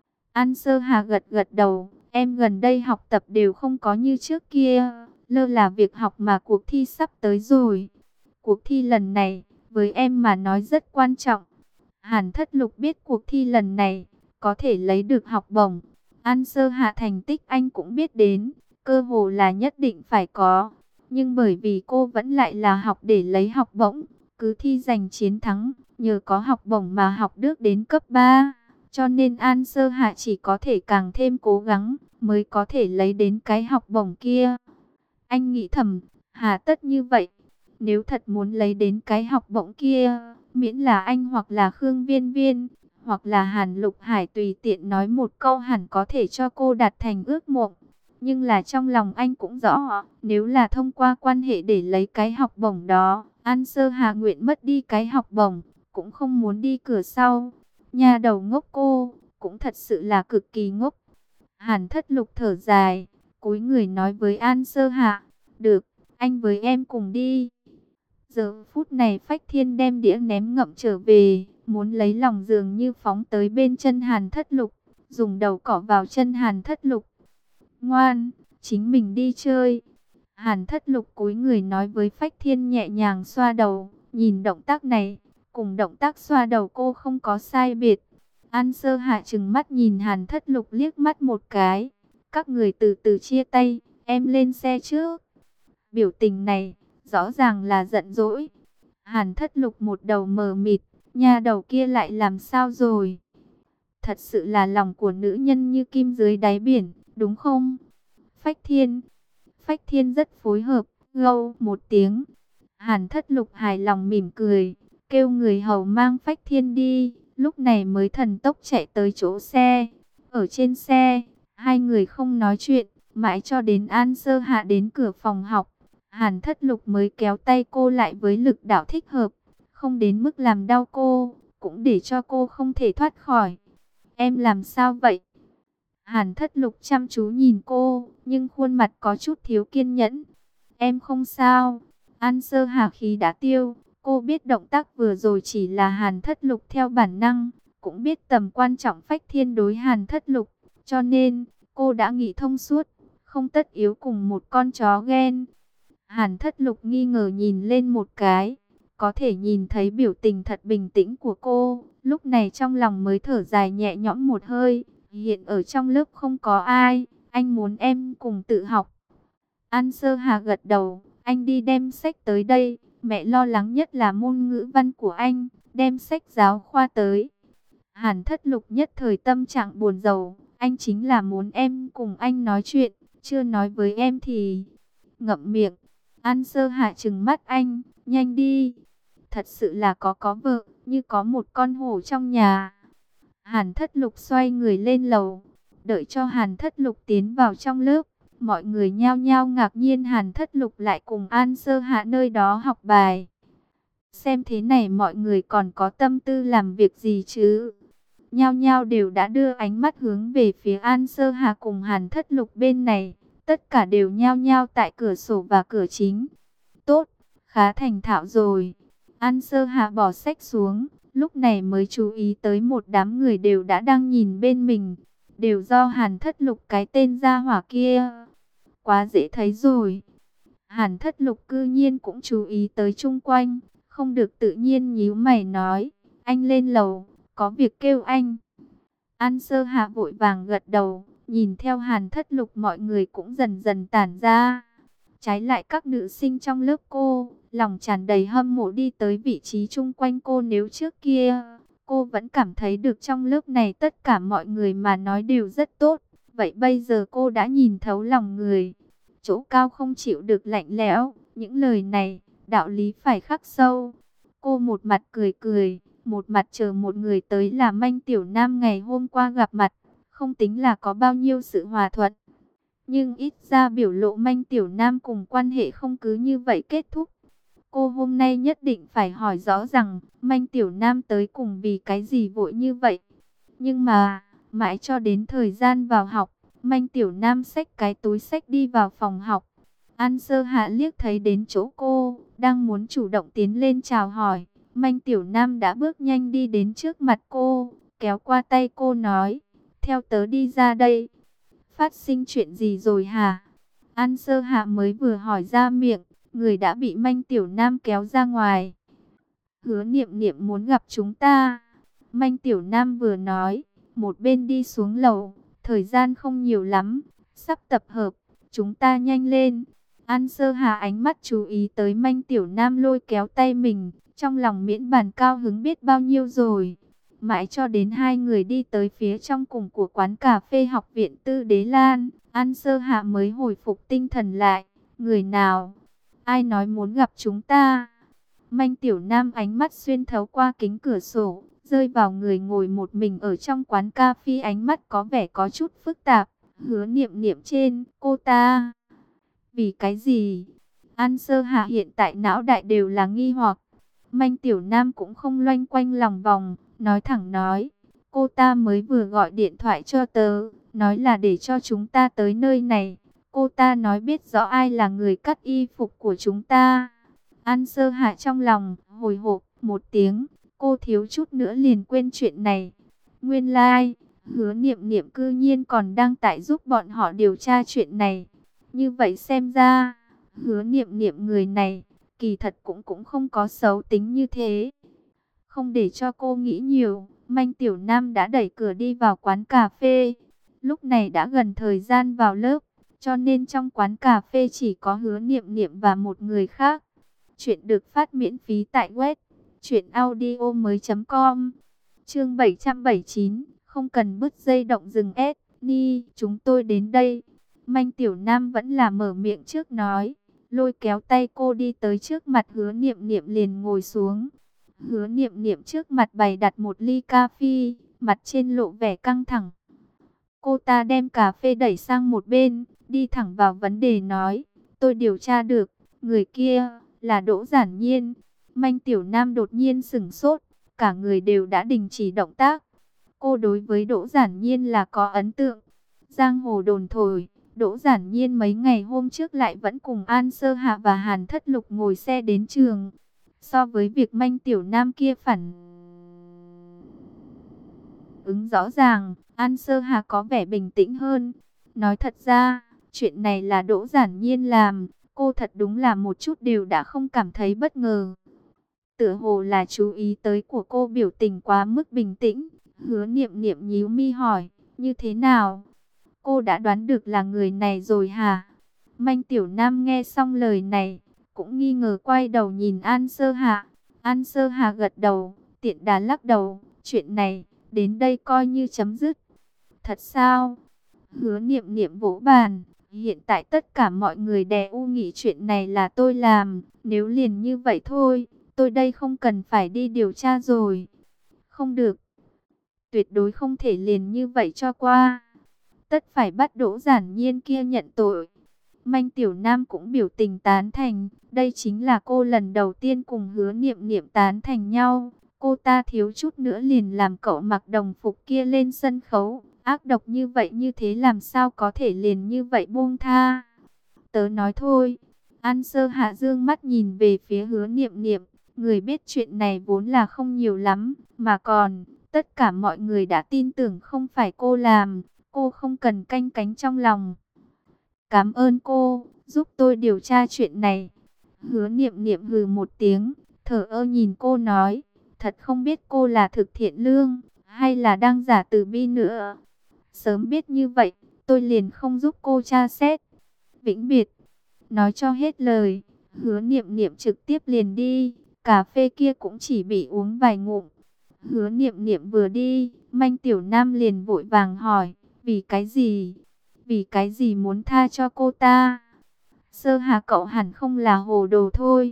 An Sơ Hà gật gật đầu, em gần đây học tập đều không có như trước kia, lơ là việc học mà cuộc thi sắp tới rồi. Cuộc thi lần này, với em mà nói rất quan trọng. Hàn Thất Lục biết cuộc thi lần này, có thể lấy được học bổng. An Sơ Hà thành tích anh cũng biết đến, cơ hồ là nhất định phải có. Nhưng bởi vì cô vẫn lại là học để lấy học bổng, cứ thi giành chiến thắng, nhờ có học bổng mà học được đến cấp 3. Cho nên An Sơ Hạ chỉ có thể càng thêm cố gắng, mới có thể lấy đến cái học bổng kia. Anh nghĩ thầm, hà tất như vậy, nếu thật muốn lấy đến cái học bổng kia, miễn là anh hoặc là Khương Viên Viên, hoặc là Hàn Lục Hải tùy tiện nói một câu hẳn có thể cho cô đạt thành ước mộng. Nhưng là trong lòng anh cũng rõ, nếu là thông qua quan hệ để lấy cái học bổng đó, An Sơ Hà nguyện mất đi cái học bổng, cũng không muốn đi cửa sau. Nhà đầu ngốc cô, cũng thật sự là cực kỳ ngốc. Hàn Thất Lục thở dài, cúi người nói với An Sơ Hạ, được, anh với em cùng đi. Giờ phút này Phách Thiên đem đĩa ném ngậm trở về, muốn lấy lòng dường như phóng tới bên chân Hàn Thất Lục, dùng đầu cọ vào chân Hàn Thất Lục. Ngoan, chính mình đi chơi. Hàn Thất Lục cúi người nói với Phách Thiên, nhẹ nhàng xoa đầu, nhìn động tác này, cùng động tác xoa đầu cô không có sai biệt. An Sơ Hạ trừng mắt nhìn Hàn Thất Lục liếc mắt một cái. Các người từ từ chia tay, em lên xe trước. Biểu tình này, rõ ràng là giận dỗi. Hàn Thất Lục một đầu mờ mịt, nhà đầu kia lại làm sao rồi? Thật sự là lòng của nữ nhân như kim dưới đáy biển, đúng không? Phách Thiên rất phối hợp, gâu một tiếng. Hàn Thất Lục hài lòng mỉm cười, kêu người hầu mang Phách Thiên đi, lúc này mới thần tốc chạy tới chỗ xe. Ở trên xe, hai người không nói chuyện, mãi cho đến An Sơ Hạ đến cửa phòng học. Hàn Thất Lục mới kéo tay cô lại với lực đạo thích hợp, không đến mức làm đau cô, cũng để cho cô không thể thoát khỏi. Em làm sao vậy? Hàn Thất Lục chăm chú nhìn cô, nhưng khuôn mặt có chút thiếu kiên nhẫn. Em không sao. An Sơ Hà khí đã tiêu, cô biết động tác vừa rồi chỉ là Hàn Thất Lục theo bản năng, cũng biết tầm quan trọng Phách Thiên đối Hàn Thất Lục, cho nên cô đã nghĩ thông suốt, không tất yếu cùng một con chó ghen. Hàn Thất Lục nghi ngờ nhìn lên một cái, có thể nhìn thấy biểu tình thật bình tĩnh của cô, lúc này trong lòng mới thở dài nhẹ nhõm một hơi. Hiện ở trong lớp không có ai, anh muốn em cùng tự học. An Sơ Hà gật đầu, anh đi đem sách tới đây, mẹ lo lắng nhất là môn ngữ văn của anh, đem sách giáo khoa tới. Hàn Thất Lục nhất thời tâm trạng buồn rầu, anh chính là muốn em cùng anh nói chuyện, chưa nói với em thì... Ngậm miệng, An Sơ Hà trừng mắt anh, nhanh đi. Thật sự là có vợ, như có một con hổ trong nhà. Hàn Thất Lục xoay người lên lầu, đợi cho Hàn Thất Lục tiến vào trong lớp. Mọi người nhao nhao ngạc nhiên Hàn Thất Lục lại cùng An Sơ Hạ nơi đó học bài. Xem thế này mọi người còn có tâm tư làm việc gì chứ? Nhao nhao đều đã đưa ánh mắt hướng về phía An Sơ Hà cùng Hàn Thất Lục bên này. Tất cả đều nhao nhao tại cửa sổ và cửa chính. Tốt, khá thành thạo rồi. An Sơ Hà bỏ sách xuống, lúc này mới chú ý tới một đám người đều đã đang nhìn bên mình. Đều do Hàn Thất Lục cái tên gia hỏa kia. Quá dễ thấy rồi. Hàn Thất Lục cư nhiên cũng chú ý tới chung quanh, không được tự nhiên nhíu mày nói, anh lên lầu, có việc kêu anh. An Sơ Hạ vội vàng gật đầu, nhìn theo Hàn Thất Lục mọi người cũng dần dần tản ra. Trái lại các nữ sinh trong lớp cô, lòng tràn đầy hâm mộ đi tới vị trí chung quanh cô. Nếu trước kia, cô vẫn cảm thấy được trong lớp này tất cả mọi người mà nói đều rất tốt. Vậy bây giờ cô đã nhìn thấu lòng người. Chỗ cao không chịu được lạnh lẽo, những lời này, đạo lý phải khắc sâu. Cô một mặt cười cười, một mặt chờ một người tới là Manh Tiểu Nam ngày hôm qua gặp mặt, không tính là có bao nhiêu sự hòa thuận. Nhưng ít ra biểu lộ Manh Tiểu Nam cùng quan hệ không cứ như vậy kết thúc. Cô hôm nay nhất định phải hỏi rõ rằng, Manh Tiểu Nam tới cùng vì cái gì vội như vậy. Nhưng mà, mãi cho đến thời gian vào học, Manh Tiểu Nam xách cái túi xách đi vào phòng học. An Sơ Hạ liếc thấy đến chỗ cô, đang muốn chủ động tiến lên chào hỏi. Manh Tiểu Nam đã bước nhanh đi đến trước mặt cô, kéo qua tay cô nói, theo tớ đi ra đây. Phát sinh chuyện gì rồi hả? An Sơ Hạ mới vừa hỏi ra miệng, người đã bị Manh Tiểu Nam kéo ra ngoài. Hứa Niệm Niệm muốn gặp chúng ta. Manh Tiểu Nam vừa nói, một bên đi xuống lầu, thời gian không nhiều lắm, sắp tập hợp, chúng ta nhanh lên. An Sơ Hà ánh mắt chú ý tới Manh Tiểu Nam lôi kéo tay mình, trong lòng miễn bàn cao hứng biết bao nhiêu rồi. Mãi cho đến hai người đi tới phía trong cùng của quán cà phê học viện Tư Đế Lan, An Sơ Hà mới hồi phục tinh thần lại. Người nào? Ai nói muốn gặp chúng ta? Manh Tiểu Nam ánh mắt xuyên thấu qua kính cửa sổ, rơi vào người ngồi một mình ở trong quán cà phê, ánh mắt có vẻ có chút phức tạp. Hứa Niệm Niệm trên, cô ta. Vì cái gì? An Sơ Hạ hiện tại não đại đều là nghi hoặc. Manh Tiểu Nam cũng không loanh quanh lòng vòng, nói thẳng nói. Cô ta mới vừa gọi điện thoại cho tớ, nói là để cho chúng ta tới nơi này. Cô ta nói biết rõ ai là người cắt y phục của chúng ta. An Sơ Hạ trong lòng, hồi hộp một tiếng, cô thiếu chút nữa liền quên chuyện này. Nguyên lai, Hứa Niệm Niệm cư nhiên còn đang tại giúp bọn họ điều tra chuyện này. Như vậy xem ra, Hứa Niệm Niệm người này, kỳ thật cũng không có xấu tính như thế. Không để cho cô nghĩ nhiều, Manh Tiểu Nam đã đẩy cửa đi vào quán cà phê. Lúc này đã gần thời gian vào lớp, cho nên trong quán cà phê chỉ có Hứa Niệm Niệm và một người khác. Chuyện được phát miễn phí tại web truyệnaudiomoi.com. Chương 779, không cần bứt dây động rừng S, ni, chúng tôi đến đây. Manh Tiểu Nam vẫn là mở miệng trước nói, lôi kéo tay cô đi tới trước mặt Hứa Niệm Niệm liền ngồi xuống. Hứa Niệm Niệm trước mặt bày đặt một ly cà phê, mặt trên lộ vẻ căng thẳng. Cô ta đem cà phê đẩy sang một bên, đi thẳng vào vấn đề nói, tôi điều tra được, người kia là Đỗ Giản Nhiên. Manh Tiểu Nam đột nhiên sửng sốt, cả người đều đã đình chỉ động tác. Cô đối với Đỗ Giản Nhiên là có ấn tượng. Giang hồ đồn thổi, Đỗ Giản Nhiên mấy ngày hôm trước lại vẫn cùng An Sơ Hạ và Hàn Thất Lục ngồi xe đến trường. So với việc Manh Tiểu Nam kia phản ứng rõ ràng, An Sơ Hạ có vẻ bình tĩnh hơn. Nói thật ra, chuyện này là Đỗ Giản Nhiên làm, cô thật đúng là một chút đều đã không cảm thấy bất ngờ. Tựa hồ là chú ý tới của cô biểu tình quá mức bình tĩnh. Hứa Niệm Niệm nhíu mi hỏi, như thế nào? Cô đã đoán được là người này rồi hả? Manh Tiểu Nam nghe xong lời này, cũng nghi ngờ quay đầu nhìn An Sơ Hạ. An Sơ Hạ gật đầu, tiện đà lắc đầu, chuyện này, đến đây coi như chấm dứt. Thật sao? Hứa Niệm Niệm vỗ bàn, hiện tại tất cả mọi người đè u nghĩ chuyện này là tôi làm, nếu liền như vậy thôi, tôi đây không cần phải đi điều tra rồi. Không được, tuyệt đối không thể liền như vậy cho qua. Tất phải bắt Đỗ Giản Nhiên kia nhận tội. Manh Tiểu Nam cũng biểu tình tán thành, Đây chính là cô lần đầu tiên cùng Hứa Niệm Niệm tán thành nhau. Cô ta thiếu chút nữa liền làm cậu mặc đồng phục kia lên sân khấu. Ác độc như vậy, như thế làm sao có thể liền như vậy buông tha. Tớ nói thôi. An Sơ Hạ dương mắt nhìn về phía Hứa Niệm Niệm. Người biết chuyện này vốn là không nhiều lắm. Mà còn, tất cả mọi người đã tin tưởng không phải cô làm. Cô không cần canh cánh trong lòng. Cảm ơn cô, giúp tôi điều tra chuyện này. Hứa Niệm Niệm hừ một tiếng, thờ ơ nhìn cô nói. Thật không biết cô là thực thiện lương, hay là đang giả từ bi nữa. Sớm biết như vậy, tôi liền không giúp cô tra xét. Vĩnh biệt. Nói cho hết lời, Hứa Niệm Niệm trực tiếp liền đi. Cà phê kia cũng chỉ bị uống vài ngụm. Hứa Niệm Niệm vừa đi, Manh Tiểu Nam liền vội vàng hỏi, vì cái gì? Vì cái gì muốn tha cho cô ta? Sơ Hà cậu hẳn không là hồ đồ thôi.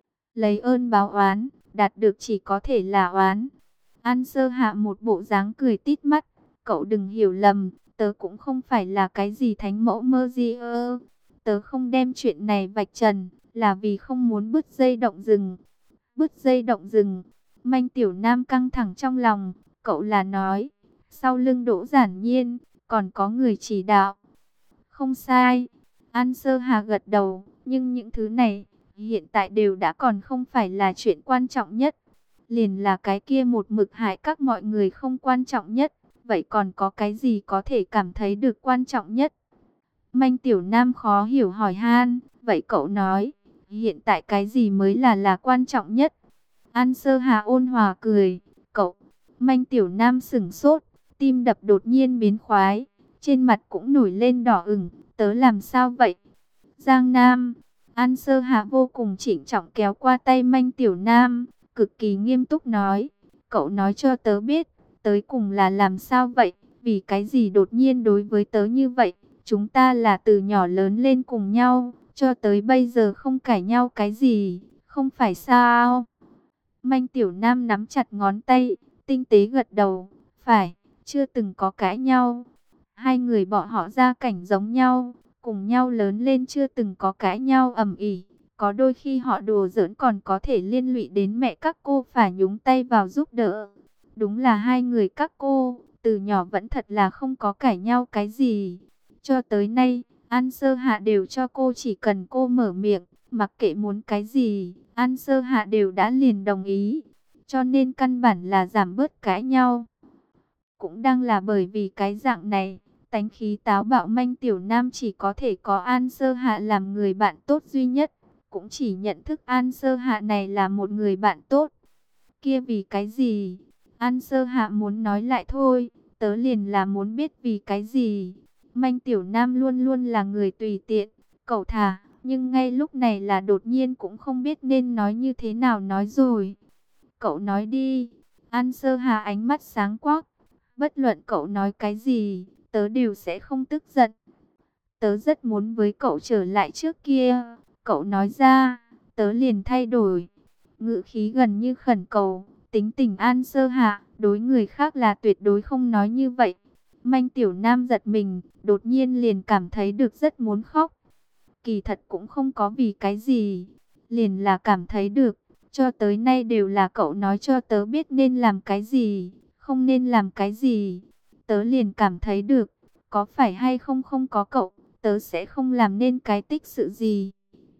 Lấy ơn báo oán, đạt được chỉ có thể là oán. An Sơ Hạ một bộ dáng cười tít mắt. Cậu đừng hiểu lầm, tớ cũng không phải là cái gì thánh mẫu mơ gì ơ. Tớ không đem chuyện này vạch trần, là vì không muốn bứt dây động rừng. Bứt dây động rừng. Manh Tiểu Nam căng thẳng trong lòng. Cậu là nói, sau lưng Đỗ Giản Nhiên, còn có người chỉ đạo. Không sai. An Sơ Hà gật đầu, nhưng những thứ này, hiện tại đều đã còn không phải là chuyện quan trọng nhất. Liền là cái kia một mực hại các mọi người không quan trọng nhất. Vậy còn có cái gì có thể cảm thấy được quan trọng nhất? Manh Tiểu Nam khó hiểu hỏi han, vậy cậu nói, hiện tại cái gì mới là quan trọng nhất? An Sơ Hà ôn hòa cười, cậu. Manh Tiểu Nam sững sốt, tim đập đột nhiên biến khoái, trên mặt cũng nổi lên đỏ ửng, tớ làm sao vậy? Giang Nam. An Sơ Hà vô cùng trịnh trọng kéo qua tay Manh Tiểu Nam, cực kỳ nghiêm túc nói, cậu nói cho tớ biết, tới cùng là làm sao vậy? Vì cái gì đột nhiên đối với tớ như vậy? Chúng ta là từ nhỏ lớn lên cùng nhau, cho tới bây giờ không cãi nhau cái gì, không phải sao? Manh Tiểu Nam nắm chặt ngón tay, tinh tế gật đầu, phải, chưa từng có cãi nhau. Hai người bọn họ gia cảnh giống nhau, cùng nhau lớn lên chưa từng có cãi nhau ầm ĩ. Có đôi khi họ đùa giỡn còn có thể liên lụy đến mẹ các cô phải nhúng tay vào giúp đỡ. Đúng là hai người các cô, từ nhỏ vẫn thật là không có cãi nhau cái gì. Cho tới nay, An Sơ Hạ đều cho cô chỉ cần cô mở miệng, mặc kệ muốn cái gì, An Sơ Hạ đều đã liền đồng ý. Cho nên căn bản là giảm bớt cãi nhau. Cũng đang là bởi vì cái dạng này, tánh khí táo bạo Manh Tiểu Nam chỉ có thể có An Sơ Hạ làm người bạn tốt duy nhất. Cũng chỉ nhận thức An Sơ Hạ này là một người bạn tốt. Kia vì cái gì? An Sơ Hạ muốn nói lại thôi, tớ liền là muốn biết vì cái gì. Manh Tiểu Nam luôn luôn là người tùy tiện, cẩu thả, nhưng ngay lúc này là đột nhiên cũng không biết nên nói như thế nào nói rồi. Cậu nói đi. An Sơ Hà ánh mắt sáng quắc. Bất luận cậu nói cái gì, tớ đều sẽ không tức giận. Tớ rất muốn với cậu trở lại trước kia. Cậu nói ra, tớ liền thay đổi. Ngữ khí gần như khẩn cầu. Tính tình An Sơ Hạ, đối người khác là tuyệt đối không nói như vậy. Manh Tiểu Nam giật mình, đột nhiên liền cảm thấy được rất muốn khóc. Kỳ thật cũng không có vì cái gì, liền là cảm thấy được. Cho tới nay đều là cậu nói cho tớ biết nên làm cái gì, không nên làm cái gì. Tớ liền cảm thấy được, có phải hay không không có cậu, tớ sẽ không làm nên cái tích sự gì.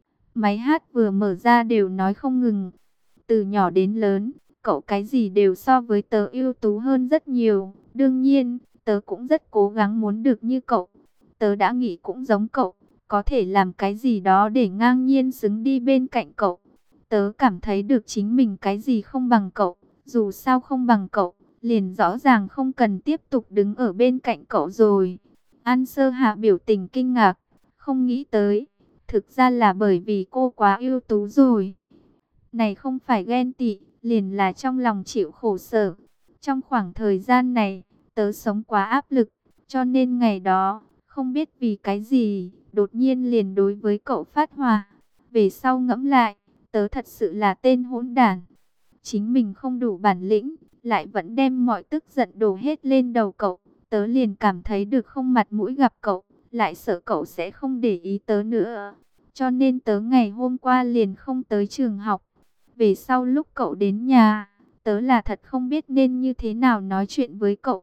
Máy hát vừa mở ra đều nói không ngừng. Từ nhỏ đến lớn, cậu cái gì đều so với tớ ưu tú hơn rất nhiều. Đương nhiên, tớ cũng rất cố gắng muốn được như cậu. Tớ đã nghĩ cũng giống cậu, có thể làm cái gì đó để ngang nhiên xứng đi bên cạnh cậu. Tớ cảm thấy được chính mình cái gì không bằng cậu, dù sao không bằng cậu, liền rõ ràng không cần tiếp tục đứng ở bên cạnh cậu rồi. An Sơ Hạ biểu tình kinh ngạc, không nghĩ tới, thực ra là bởi vì cô quá ưu tú rồi. Này không phải ghen tị, liền là trong lòng chịu khổ sở. Trong khoảng thời gian này, tớ sống quá áp lực, cho nên ngày đó, không biết vì cái gì, đột nhiên liền đối với cậu phát hỏa. Về sau ngẫm lại, tớ thật sự là tên hỗn đản. Chính mình không đủ bản lĩnh, lại vẫn đem mọi tức giận đổ hết lên đầu cậu. Tớ liền cảm thấy được không mặt mũi gặp cậu, lại sợ cậu sẽ không để ý tớ nữa. cho nên tớ ngày hôm qua liền không tới trường học. Về sau lúc cậu đến nhà, tớ là thật không biết nên như thế nào nói chuyện với cậu.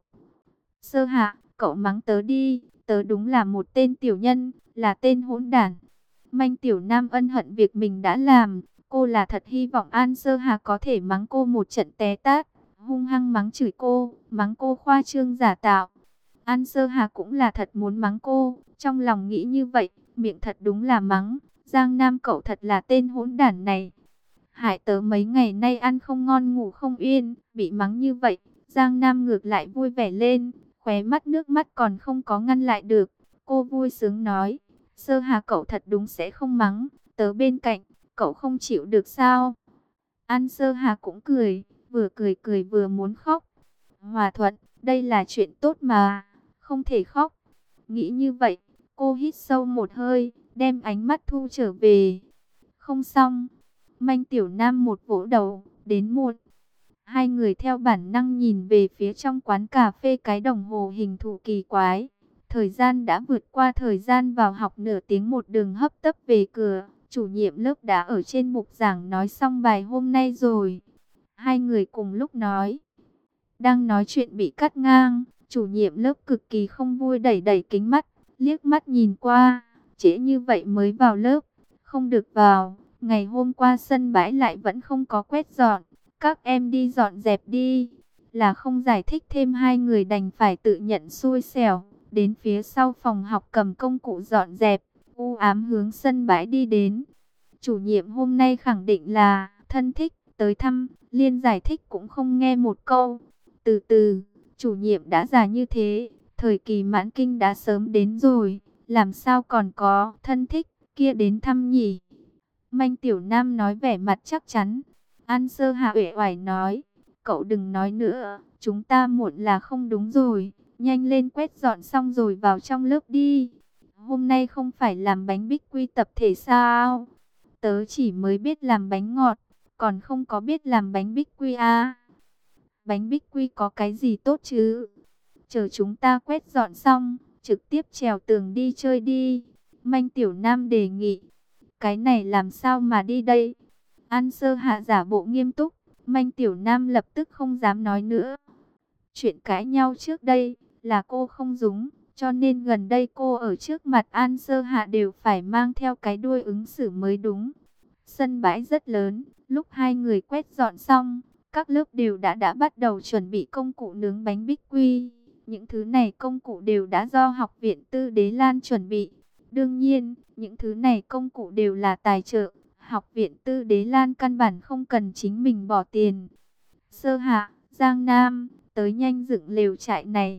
Sơ Hạ, cậu mắng tớ đi, tớ đúng là một tên tiểu nhân, là tên hỗn đản. Manh Tiểu Nam ân hận việc mình đã làm, cô là thật hy vọng An Sơ Hà có thể mắng cô một trận té tát, hung hăng mắng chửi cô, mắng cô khoa trương giả tạo. An Sơ Hà cũng là thật muốn mắng cô, trong lòng nghĩ như vậy, miệng thật đúng là mắng. Giang Nam cậu thật là tên hỗn đản này. Hại tớ mấy ngày nay ăn không ngon ngủ không yên, bị mắng như vậy. Giang Nam ngược lại vui vẻ lên, khóe mắt nước mắt còn không có ngăn lại được. Cô vui sướng nói, Sơ Hà cậu thật đúng sẽ không mắng, tớ bên cạnh, cậu không chịu được sao? An Sơ Hà cũng vừa cười vừa muốn khóc. Hòa thuận, đây là chuyện tốt mà, không thể khóc. Nghĩ như vậy, cô hít sâu một hơi, đem ánh mắt thu trở về. Không xong, Manh Tiểu Nam một vỗ đầu, đến muộn. Hai người theo bản năng nhìn về phía trong quán cà phê, cái đồng hồ hình thù kỳ quái. Thời gian đã vượt qua thời gian vào học nửa tiếng, một đường hấp tấp về cửa. Chủ nhiệm lớp đã ở trên bục giảng nói xong bài hôm nay rồi. Hai người cùng lúc nói. Đang nói chuyện bị cắt ngang. Chủ nhiệm lớp cực kỳ không vui đẩy đẩy kính mắt, liếc mắt nhìn qua. Trễ như vậy mới vào lớp, không được vào. Ngày hôm qua sân bãi lại vẫn không có quét dọn. Các em đi dọn dẹp đi. Là không giải thích thêm, hai người đành phải tự nhận xui xẻo. Đến phía sau phòng học cầm công cụ dọn dẹp, u ám hướng sân bãi đi đến. Chủ nhiệm hôm nay khẳng định là thân thích tới thăm, liên giải thích cũng không nghe một câu. Từ từ, chủ nhiệm đã già như thế, thời kỳ mãn kinh đã sớm đến rồi, làm sao còn có thân thích kia đến thăm nhỉ? Manh Tiểu Nam nói vẻ mặt chắc chắn. An Sơ Hạ uể oải nói, cậu đừng nói nữa, chúng ta muộn là không đúng rồi, nhanh lên quét dọn xong rồi vào trong lớp đi. Hôm nay không phải làm bánh bích quy tập thể sao? Tớ chỉ mới biết làm bánh ngọt, còn không có biết làm bánh bích quy à. Bánh bích quy có cái gì tốt chứ? Chờ chúng ta quét dọn xong, trực tiếp trèo tường đi chơi đi. Manh Tiểu Nam đề nghị. Cái này làm sao mà đi đây? An Sơ Hạ giả bộ nghiêm túc, Manh Tiểu Nam lập tức không dám nói nữa. Chuyện cãi nhau trước đây là cô không đúng, cho nên gần đây cô ở trước mặt An Sơ Hạ đều phải mang theo cái đuôi ứng xử mới đúng. Sân bãi rất lớn, lúc hai người quét dọn xong, các lớp đều đã bắt đầu chuẩn bị công cụ nướng bánh bích quy. Những thứ này công cụ đều đã do Học viện Tư Đế Lan chuẩn bị. Đương nhiên, những thứ này công cụ đều là tài trợ. Học viện Tư Đế Lan căn bản không cần chính mình bỏ tiền. Sơ Hạ, Giang Nam, tới nhanh dựng lều trại này.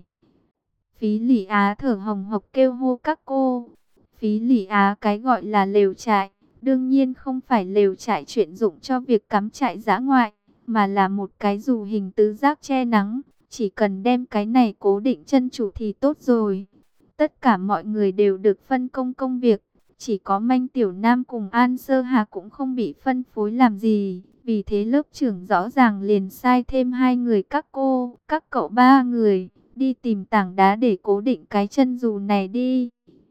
Phí Lỷ Á thở hồng hộc kêu hô các cô. Phí Lỷ Á cái gọi là lều trại, đương nhiên không phải lều trại chuyên dụng cho việc cắm trại dã ngoại, mà là một cái dù hình tứ giác che nắng. Chỉ cần đem cái này cố định chân trụ thì tốt rồi. Tất cả mọi người đều được phân công công việc. Chỉ có Manh Tiểu Nam cùng An Sơ Hà cũng không bị phân phối làm gì. Vì thế lớp trưởng rõ ràng liền sai thêm hai người các cô, các cậu ba người, đi tìm tảng đá để cố định cái chân dù này đi.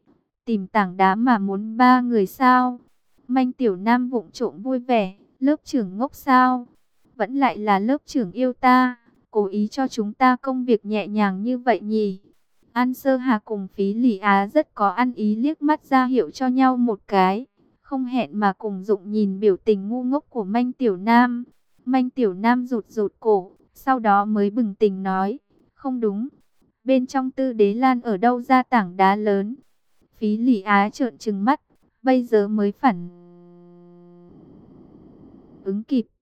Tìm tảng đá mà muốn ba người sao? Manh Tiểu Nam vụng trộm vui vẻ, lớp trưởng ngốc sao? Vẫn lại là lớp trưởng yêu ta, cố ý cho chúng ta công việc nhẹ nhàng như vậy nhỉ? An Sơ Hà cùng Phí Lỷ Á rất có ăn ý liếc mắt ra hiệu cho nhau một cái. Không hẹn mà cùng dụng nhìn biểu tình ngu ngốc của Manh Tiểu Nam. Manh Tiểu Nam rụt rụt cổ, sau đó mới bừng tỉnh nói. Không đúng, bên trong Tư Đế Lan ở đâu ra tảng đá lớn? Phí Lỷ Á trợn trừng mắt, bây giờ mới phản ứng kịp.